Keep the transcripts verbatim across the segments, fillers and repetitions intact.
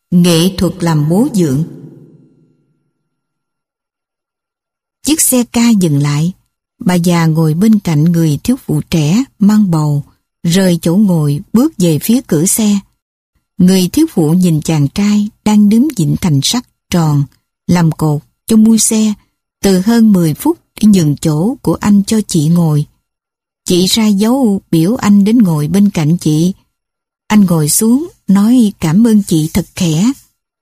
Nghệ thuật làm bố dượng. Chiếc xe ca dừng lại. Bà già ngồi bên cạnh người thiếu phụ trẻ mang bầu, rời chỗ ngồi bước về phía cửa xe. Người thiếu phụ nhìn chàng trai đang đứng vịn thành sắt tròn làm cột cho mui xe từ hơn mười phút để nhường chỗ của anh cho chị ngồi. Chị ra dấu biểu anh đến ngồi bên cạnh chị. Anh ngồi xuống nói cảm ơn chị thật khẽ.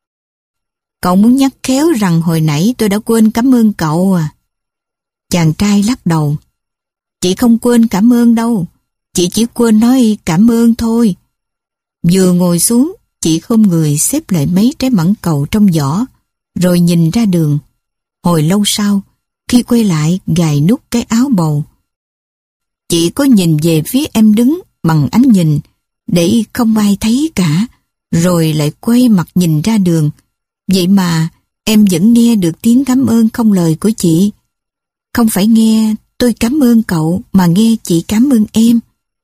Cậu muốn nhắc khéo rằng hồi nãy tôi đã quên cảm ơn cậu à? Chàng trai lắc đầu. Chị không quên cảm ơn đâu. Chị chỉ quên nói cảm ơn thôi. Vừa ngồi xuống, chị khom người xếp lại mấy trái mãng cầu trong giỏ, rồi nhìn ra đường. Hồi lâu sau, khi quay lại gài nút cái áo bầu, chị có nhìn về phía em đứng bằng ánh nhìn để không ai thấy cả, rồi lại quay mặt nhìn ra đường. Vậy mà em vẫn nghe được tiếng cảm ơn không lời của chị. Không phải nghe tôi cảm ơn cậu mà nghe chị cảm ơn em.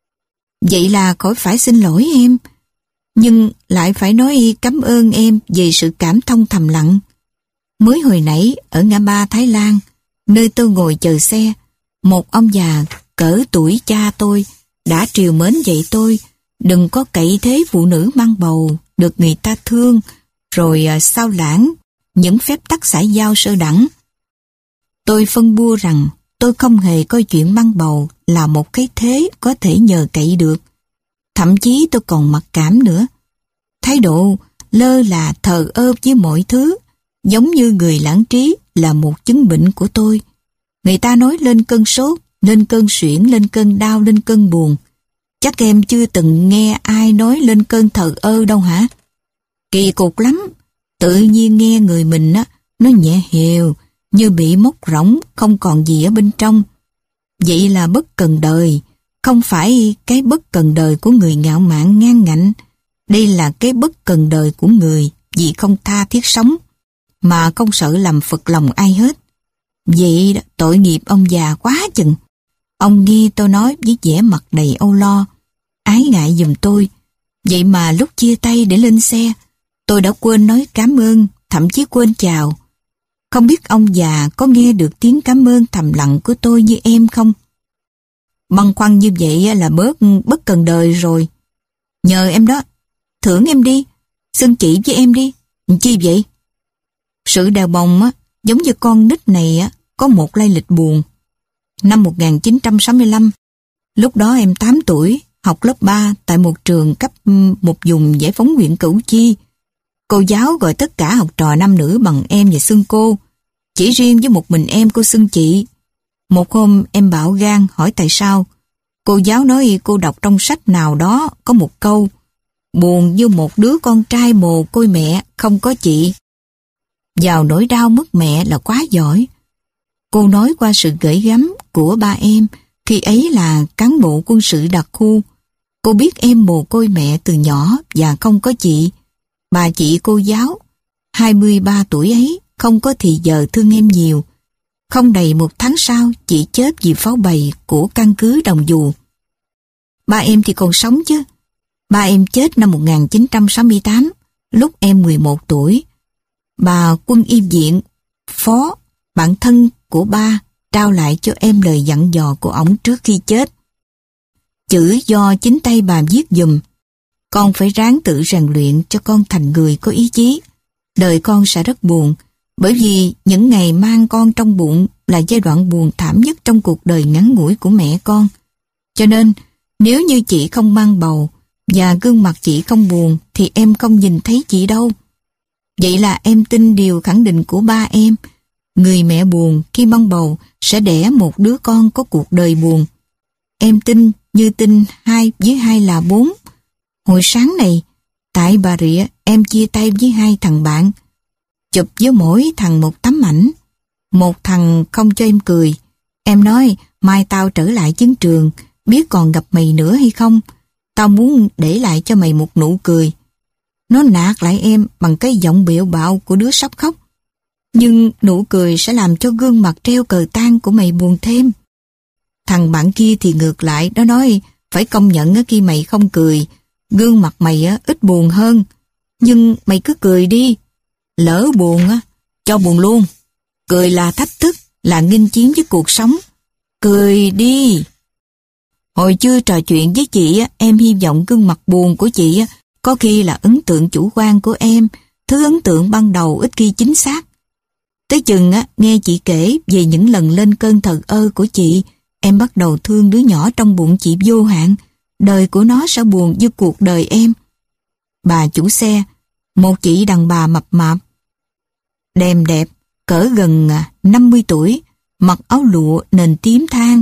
Vậy là khỏi phải xin lỗi em, nhưng lại phải nói cảm ơn em về sự cảm thông thầm lặng. Mới hồi nãy ở ngã ba Thái Lan, nơi tôi ngồi chờ xe, một ông già cỡ tuổi cha tôi đã trìu mến dạy tôi đừng có cậy thế phụ nữ mang bầu được người ta thương rồi sao lãng những phép tắc xã giao sơ đẳng. Tôi phân bua rằng tôi không hề coi chuyện mang bầu là một cái thế có thể nhờ cậy được. Thậm chí tôi còn mặc cảm nữa. Thái độ lơ là thờ ơ với mọi thứ, giống như người lãng trí, là một chứng bệnh của tôi. Người ta nói lên cơn sốt, lên cơn suyễn, lên cơn đau, lên cơn buồn. Chắc em chưa từng nghe ai nói lên cơn thờ ơ đâu hả? Kỳ cục lắm. Tự nhiên nghe người mình á, nó nhẹ hều, như bị móc rỗng, không còn gì ở bên trong. Vậy là bất cần đời, không phải cái bất cần đời của người ngạo mạn ngang ngạnh. Đây là cái bất cần đời của người vì không tha thiết sống, mà không sợ làm phật lòng ai hết. Vậy tội nghiệp ông già quá chừng. Ông nghe tôi nói với vẻ mặt đầy âu lo, ái ngại giùm tôi. Vậy mà lúc chia tay để lên xe, tôi đã quên nói cảm ơn, thậm chí quên chào. Không biết ông già có nghe được tiếng cảm ơn thầm lặng của tôi như em không? Băn khoăn như vậy là bớt bất cần đời rồi. Nhờ em đó, thưởng em đi, xưng chị với em đi. Chi vậy? Sự đào bồng á, giống như con nít này á, có một lai lịch buồn. Năm một nghìn chín trăm sáu mươi lăm, lúc đó em tám tuổi, học lớp ba tại một trường cấp một vùng giải phóng huyện Củ Chi. Cô giáo gọi tất cả học trò nam nữ bằng em và xưng cô. Chỉ riêng với một mình em cô xưng chị. Một hôm em bạo gan hỏi tại sao. Cô giáo nói cô đọc trong sách nào đó có một câu: buồn như một đứa con trai mồ côi mẹ không có chị. Vào nỗi đau mất mẹ là quá giỏi. Cô nói qua sự gửi gắm của ba em khi ấy là cán bộ quân sự đặc khu. Cô biết em mồ côi mẹ từ nhỏ và không có chị. Bà chị cô giáo, hai mươi ba tuổi ấy, không có thì giờ thương em nhiều. Không đầy một tháng sau, chị chết vì pháo bày của căn cứ Đồng Dù. Ba em thì còn sống chứ. Ba em chết năm một nghìn chín trăm sáu mươi tám, lúc em mười một tuổi. Bà quân y viện phó, bạn thân của ba, trao lại cho em lời dặn dò của ổng trước khi chết. Chữ do chính tay bà viết giùm. Con phải ráng tự rèn luyện cho con thành người có ý chí. Đời con sẽ rất buồn, bởi vì những ngày mang con trong bụng là giai đoạn buồn thảm nhất trong cuộc đời ngắn ngủi của mẹ con. Cho nên, nếu như chị không mang bầu và gương mặt chị không buồn thì em không nhìn thấy chị đâu. Vậy là em tin điều khẳng định của ba em. Người mẹ buồn khi mang bầu sẽ đẻ một đứa con có cuộc đời buồn. Em tin như tin hai với hai là bốn. Hồi sáng này, tại Bà Rịa, em chia tay với hai thằng bạn. Chụp với mỗi thằng một tấm ảnh. Một thằng không cho em cười. Em nói, mai tao trở lại chiến trường, biết còn gặp mày nữa hay không? Tao muốn để lại cho mày một nụ cười. Nó nạt lại em bằng cái giọng bẹo bạo của đứa sắp khóc. Nhưng nụ cười sẽ làm cho gương mặt treo cờ tang của mày buồn thêm. Thằng bạn kia thì ngược lại, nó nói, phải công nhận khi mày không cười, gương mặt mày ít buồn hơn. Nhưng mày cứ cười đi. Lỡ buồn á, cho buồn luôn. Cười là thách thức, là nghênh chiến với cuộc sống. Cười đi. Hồi chưa trò chuyện với chị á, em hy vọng gương mặt buồn của chị á, có khi là ấn tượng chủ quan của em, thứ ấn tượng ban đầu ít khi chính xác. Tới chừng á, nghe chị kể về những lần lên cơn thờ ơ của chị, em bắt đầu thương đứa nhỏ trong bụng chị vô hạn. Đời của nó sẽ buồn như cuộc đời em. Bà chủ xe, một chị đàn bà mập mạp, đềm đẹp, cỡ gần năm mươi tuổi, mặc áo lụa nền tím than,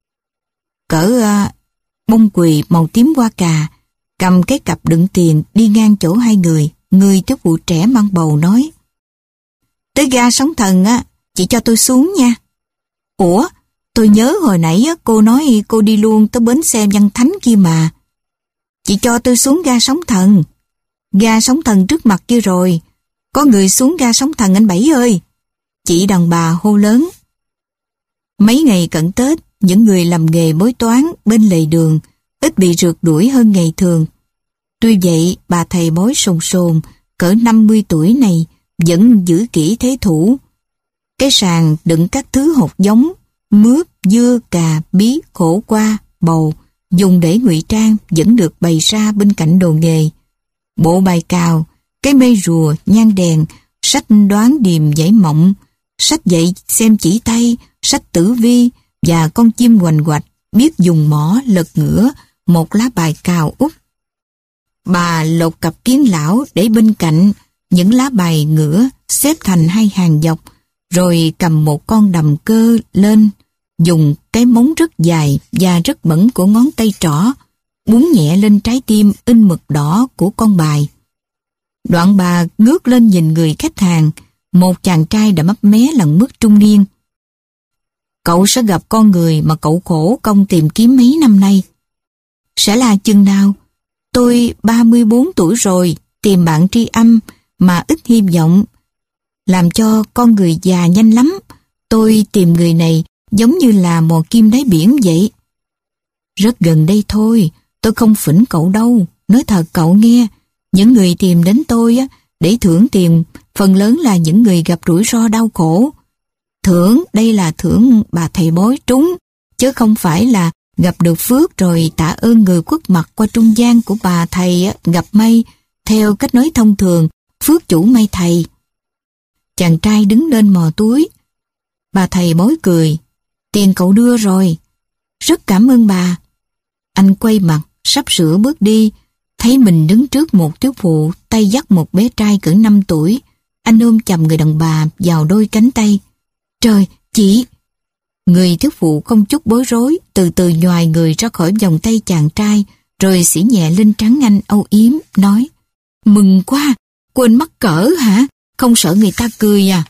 cỡ uh, bông quỳ màu tím hoa cà, cầm cái cặp đựng tiền đi ngang chỗ hai người. Người thiếu phụ trẻ mang bầu nói: Tới ga Sóng Thần á, chị cho tôi xuống nha. Ủa, tôi nhớ hồi nãy á, cô nói cô đi luôn tới bến xe Văn Thánh kia mà. Chị cho tôi xuống ga Sóng Thần. Ga Sóng Thần trước mặt kia rồi. Có người xuống ga Sóng Thần anh Bảy ơi. Chị đàn bà hô lớn. Mấy ngày cận Tết, những người làm nghề bói toán bên lề đường ít bị rượt đuổi hơn ngày thường. Tuy vậy, bà thầy bói sồn sồn cỡ năm mươi tuổi này vẫn giữ kỹ thế thủ. Cái sàn đựng các thứ hột giống, mướp, dưa, cà, bí, khổ qua, bầu, dùng để ngụy trang vẫn được bày ra bên cạnh đồ nghề. Bộ bài cào, cái mê rùa, nhang đèn, sách đoán điềm giải mộng, sách dạy xem chỉ tay, sách tử vi và con chim hoành hoạch biết dùng mỏ lật ngửa một lá bài cào úp. Bà lột cặp kiến lão để bên cạnh những lá bài ngửa xếp thành hai hàng dọc, rồi cầm một con đầm cơ lên, dùng cái móng rất dài và rất bẩn của ngón tay trỏ búng nhẹ lên trái tim in mực đỏ của con bài. Đoạn bà ngước lên nhìn người khách hàng, một chàng trai đã mấp mé lần mức trung niên. Cậu sẽ gặp con người mà cậu khổ công tìm kiếm mấy năm nay. Sẽ là chừng nào? Tôi ba mươi bốn tuổi rồi, tìm bạn tri âm mà ít hy vọng. Làm cho con người già nhanh lắm. Tôi tìm người này giống như là mò kim đáy biển vậy. Rất gần đây thôi, tôi không phỉnh cậu đâu. Nói thật cậu nghe, những người tìm đến tôi á, để thưởng tiền, phần lớn là những người gặp rủi ro đau khổ. Thưởng, đây là thưởng bà thầy bói trúng, chứ không phải là gặp được phước rồi tạ ơn người khuất mặt qua trung gian của bà thầy á, gặp may, theo cách nói thông thường, phước chủ may thầy. Chàng trai đứng lên mò túi. Bà thầy bói cười. Tiền cậu đưa rồi. Rất cảm ơn bà. Anh quay mặt, sắp sửa bước đi, thấy mình đứng trước một thiếu phụ tay dắt một bé trai cỡ năm tuổi. Anh ôm chầm người đàn bà vào đôi cánh tay. Trời, chị! Người thiếu phụ không chút bối rối, từ từ nhoài người ra khỏi vòng tay chàng trai, rồi xỉ nhẹ lên trán anh âu yếm, nói: Mừng quá! Quên mắc cỡ hả? Không sợ người ta cười à?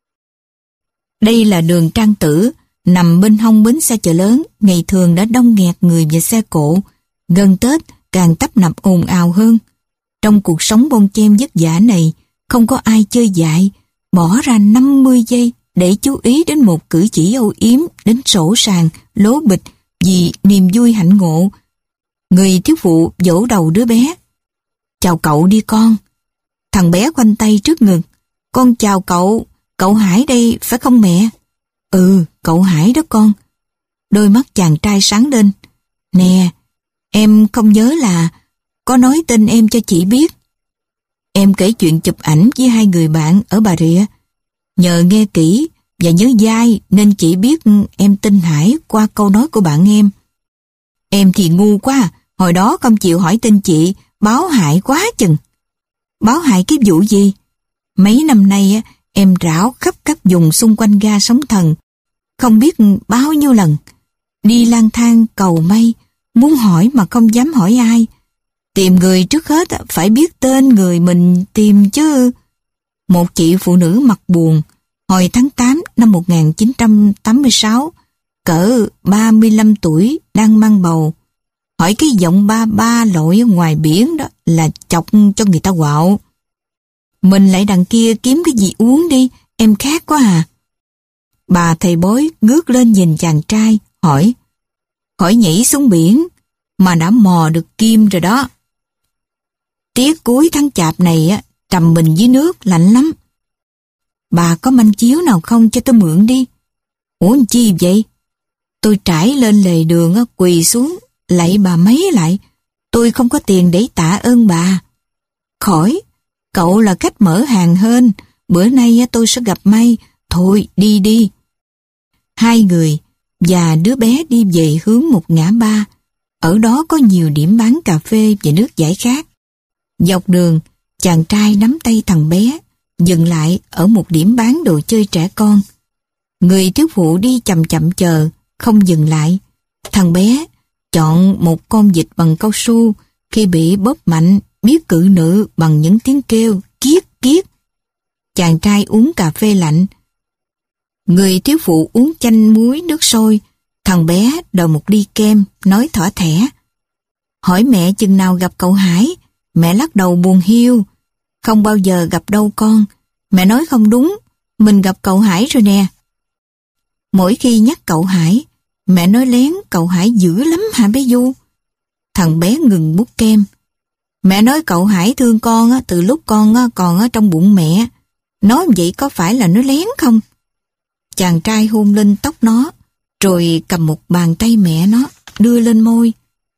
Đây là đường Trang Tử, nằm bên hông bến xe chợ lớn, ngày thường đã đông nghẹt người và xe cộ. Gần Tết càng tấp nập ồn ào hơn. Trong cuộc sống bon chen vất vả này, không có ai chơi dại, bỏ ra năm mươi giây để chú ý đến một cử chỉ âu yếm, đến sổ sàng, lố bịch vì niềm vui hạnh ngộ. Người thiếu phụ vỗ đầu đứa bé. Chào cậu đi con. Thằng bé khoanh tay trước ngực. Con chào cậu, cậu Hải đây phải không mẹ? Ừ, cậu Hải đó con. Đôi mắt chàng trai sáng lên. Nè, em không nhớ là có nói tên em cho chị biết. Em kể chuyện chụp ảnh với hai người bạn ở Bà Rịa. Nhờ nghe kỹ và nhớ dai nên chị biết em tên Hải qua câu nói của bạn em. Em thì ngu quá, hồi đó không chịu hỏi tên chị, báo hại quá chừng. Báo hại cái vụ gì? Mấy năm nay em rảo khắp các vùng xung quanh ga Sóng Thần, không biết bao nhiêu lần. Đi lang thang cầu may, muốn hỏi mà không dám hỏi ai. Tìm người trước hết phải biết tên người mình tìm chứ. Một chị phụ nữ mặt buồn, hồi tháng tám năm một nghìn chín trăm tám mươi sáu, cỡ ba mươi lăm tuổi, đang mang bầu. Hỏi cái giọng ba ba lội ở ngoài biển đó là chọc cho người ta quạo. Mình lại đằng kia kiếm cái gì uống đi, em khát quá à. Bà thầy bói ngước lên nhìn chàng trai, hỏi. Hỏi nhảy xuống biển, mà đã mò được kim rồi đó. Tiết cuối tháng chạp này á, trầm mình dưới nước, lạnh lắm. Bà có manh chiếu nào không cho tôi mượn đi? Ủa làm chi vậy? Tôi trải lên lề đường á, quỳ xuống, lạy bà mấy lại. Tôi không có tiền để tạ ơn bà. Khỏi, cậu là khách mở hàng hơn. Bữa nay á, tôi sẽ gặp may. Thôi, đi đi. Hai người và đứa bé đi về hướng một ngã ba. Ở đó có nhiều điểm bán cà phê và nước giải khát. Dọc đường, chàng trai nắm tay thằng bé, dừng lại ở một điểm bán đồ chơi trẻ con. Người thiếu phụ đi chậm chậm chờ, không dừng lại. Thằng bé chọn một con vịt bằng cao su, khi bị bóp mạnh, biết cự nữ bằng những tiếng kêu kiết kiết. Chàng trai uống cà phê lạnh. Người thiếu phụ uống chanh muối nước sôi. Thằng bé đòi một ly kem, nói thỏ thẻ. Hỏi mẹ chừng nào gặp cậu Hải. Mẹ lắc đầu buồn hiu. Không bao giờ gặp đâu con. Mẹ nói không đúng, mình gặp cậu Hải rồi nè. Mỗi khi nhắc cậu Hải, mẹ nói lén cậu Hải dữ lắm hả bé Du? Thằng bé ngừng múc kem. Mẹ nói cậu Hải thương con á, từ lúc con á, còn ở trong bụng mẹ. Nói vậy có phải là nói lén không? Chàng trai hôn lên tóc nó, rồi cầm một bàn tay mẹ nó, đưa lên môi.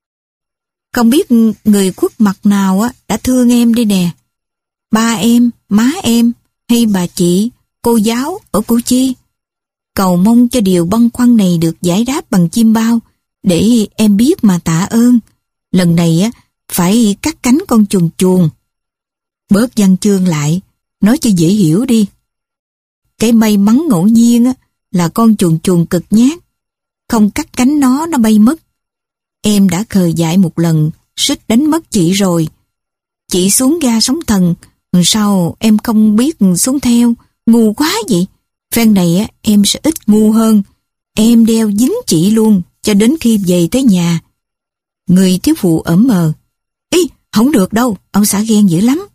Không biết người khuất mặt nào á đã thương em đây nè. Ba em, má em, hay bà chị, cô giáo ở Củ Chi. Cầu mong cho điều băn khoăn này được giải đáp bằng chim bao, để em biết mà tạ ơn. Lần này á phải cắt cánh con chuồn chuồn. Bớt văn chương lại, nói cho dễ hiểu đi. Cái may mắn ngẫu nhiên á là con chuồn chuồn cực nhát. Không cắt cánh nó, nó bay mất. Em đã khờ dại một lần, suýt đánh mất chị rồi. Chị xuống ga sóng thần, sao em không biết xuống theo, ngu quá vậy. Phen này á em sẽ ít ngu hơn. Em đeo dính chị luôn, cho đến khi về tới nhà. Người thiếu phụ ẩm mờ. Ý, không được đâu, ông xã ghen dữ lắm.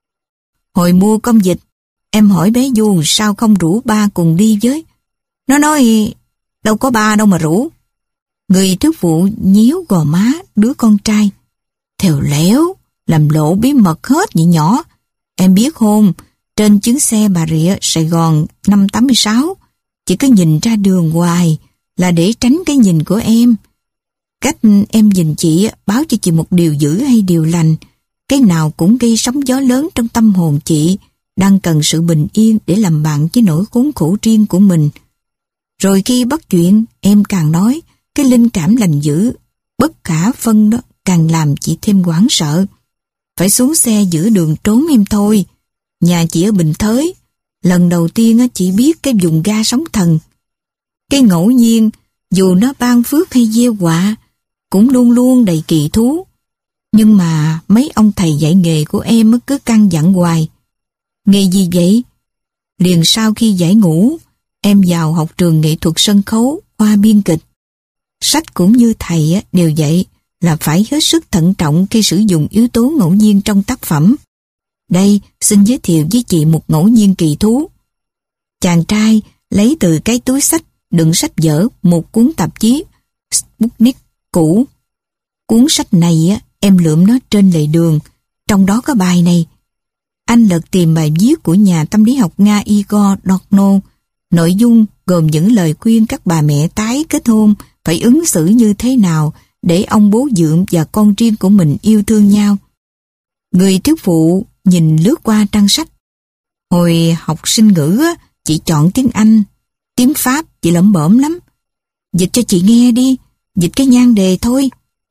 Hồi mua con vịt, em hỏi bé Du sao không rủ ba cùng đi với. Nó nói, đâu có ba đâu mà rủ. Người thiếu phụ nhéo gò má đứa con trai. Thèo léo, làm lộ bí mật hết vậy nhỏ. Em biết không, trên chuyến xe Bà Rịa Sài Gòn năm tám sáu, chỉ cứ nhìn ra đường hoài là để tránh cái nhìn của em. Cách em nhìn chị báo cho chị một điều dữ hay điều lành, cái nào cũng gây sóng gió lớn trong tâm hồn chị, đang cần sự bình yên để làm bạn với nỗi khốn khổ riêng của mình. Rồi khi bắt chuyện, em càng nói, cái linh cảm lành dữ, bất khả phân đó càng làm chị thêm hoảng sợ. Phải xuống xe giữa đường trốn em thôi. Nhà chị ở Bình Thới, lần đầu tiên chị biết cái vùng ga sóng thần. Cái ngẫu nhiên, dù nó ban phước hay gieo họa, cũng luôn luôn đầy kỳ thú. Nhưng mà mấy ông thầy dạy nghề của em cứ căn dặn hoài. Nghề gì vậy? Liền sau khi giải ngũ, em vào học trường nghệ thuật sân khấu, khoa biên kịch. Sách cũng như thầy đều dạy là phải hết sức thận trọng khi sử dụng yếu tố ngẫu nhiên trong tác phẩm. Đây, xin giới thiệu với chị một ngẫu nhiên kỳ thú. Chàng trai lấy từ cái túi sách đựng sách vở một cuốn tạp chí Sputnik cũ. Cuốn sách này á, em lượm nó trên lề đường, trong đó có bài này. Anh lật tìm bài viết của nhà tâm lý học Nga Igor Dorno. Nội dung gồm những lời khuyên các bà mẹ tái kết hôn phải ứng xử như thế nào để ông bố dượng và con riêng của mình yêu thương nhau. Người thiếu phụ nhìn lướt qua trang sách. Hồi học sinh ngữ á, chị chọn tiếng Anh, tiếng Pháp chị lẩm bẩm lắm. Dịch cho chị nghe đi, dịch cái nhan đề thôi.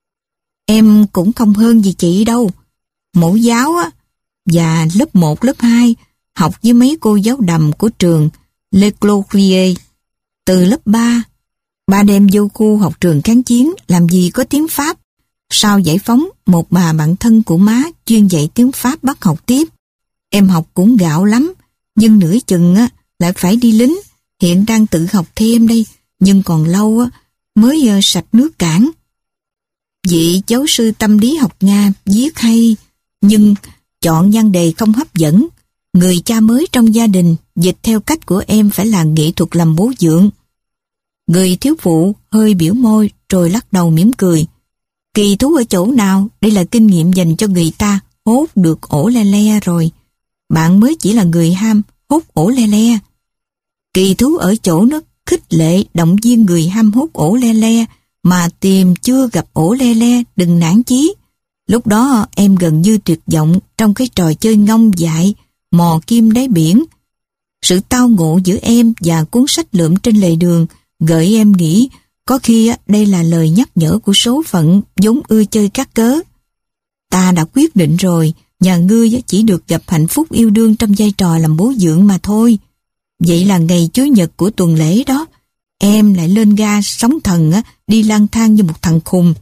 Em cũng không hơn gì chị đâu. Mẫu giáo á, và lớp một, lớp hai học với mấy cô giáo đầm của trường Le Cloquier. Từ lớp ba, ba đem vô khu học trường kháng chiến, làm gì có tiếng Pháp. Sau giải phóng, một bà bạn thân của má chuyên dạy tiếng Pháp bắt học tiếp. Em học cũng gạo lắm, nhưng nửa chừng á, lại phải đi lính. Hiện đang tự học thêm đây, nhưng còn lâu á, mới uh, sạch nước cảng. Vị giáo sư tâm lý học Nga viết hay, nhưng chọn nhan đề không hấp dẫn. Người cha mới trong gia đình, dịch theo cách của em phải là nghệ thuật làm bố dượng. Người thiếu phụ hơi biểu môi rồi lắc đầu mỉm cười. Kỳ thú ở chỗ nào? Đây là kinh nghiệm dành cho người ta, hốt được ổ le le rồi. Bạn mới chỉ là người ham hốt ổ le le. Kỳ thú ở chỗ nó khích lệ động viên người ham hốt ổ le le mà tìm chưa gặp ổ le le đừng nản chí. Lúc đó em gần như tuyệt vọng trong cái trò chơi ngông dại mò kim đáy biển. Sự tao ngộ giữa em và cuốn sách lượm trên lề đường gợi em nghĩ có khi đây là lời nhắc nhở của số phận vốn ưa chơi các cớ. Ta đã quyết định rồi, nhà ngươi chỉ được gặp hạnh phúc yêu đương trong vai trò làm bố dưỡng mà thôi. Vậy là ngày Chủ nhật của tuần lễ đó, em lại lên ga sóng thần đi lang thang như một thằng khùng.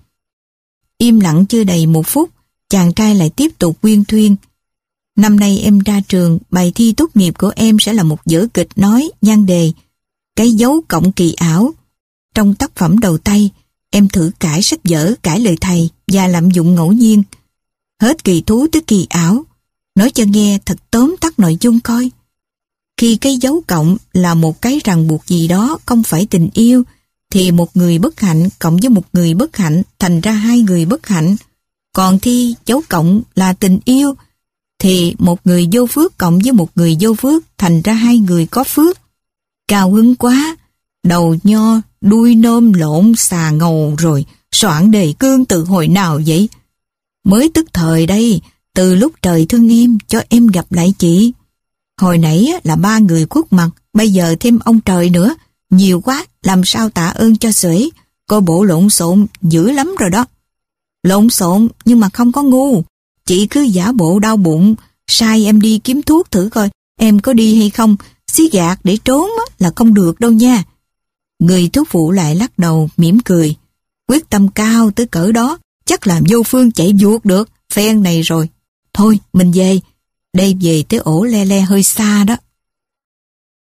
Im lặng chưa đầy một phút, chàng trai lại tiếp tục uyên thuyên. Năm nay em ra trường, bài thi tốt nghiệp của em sẽ là một vở kịch nói nhan đề Cái dấu cộng kỳ ảo. Trong tác phẩm đầu tay, em thử cải sách vở, cải lời thầy và lạm dụng ngẫu nhiên. Hết kỳ thú tới kỳ ảo. Nói cho nghe thật tóm tắt nội dung coi. Khi cái dấu cộng là một cái ràng buộc gì đó không phải tình yêu, thì một người bất hạnh cộng với một người bất hạnh thành ra hai người bất hạnh. Còn khi dấu cộng là tình yêu, thì một người vô phước cộng với một người vô phước thành ra hai người có phước. Cao hứng quá, đầu nho, đuôi nôm lộn xà ngầu rồi, soạn đề cương từ hồi nào vậy? Mới tức thời đây, từ lúc trời thương em cho em gặp lại chị. Hồi nãy là ba người khuất mặt, bây giờ thêm ông trời nữa. Nhiều quá, làm sao tạ ơn cho xuể. Coi bộ lộn xộn dữ lắm rồi đó. Lộn xộn nhưng mà không có ngu. Chị cứ giả bộ đau bụng, sai em đi kiếm thuốc thử coi em có đi hay không. Xí gạt để trốn là không được đâu nha. Người thuốc phụ lại lắc đầu mỉm cười. Quyết tâm cao tới cỡ đó, chắc là vô phương chạy vuột được phen này rồi. Thôi mình về. Đây về tới ổ le le hơi xa đó.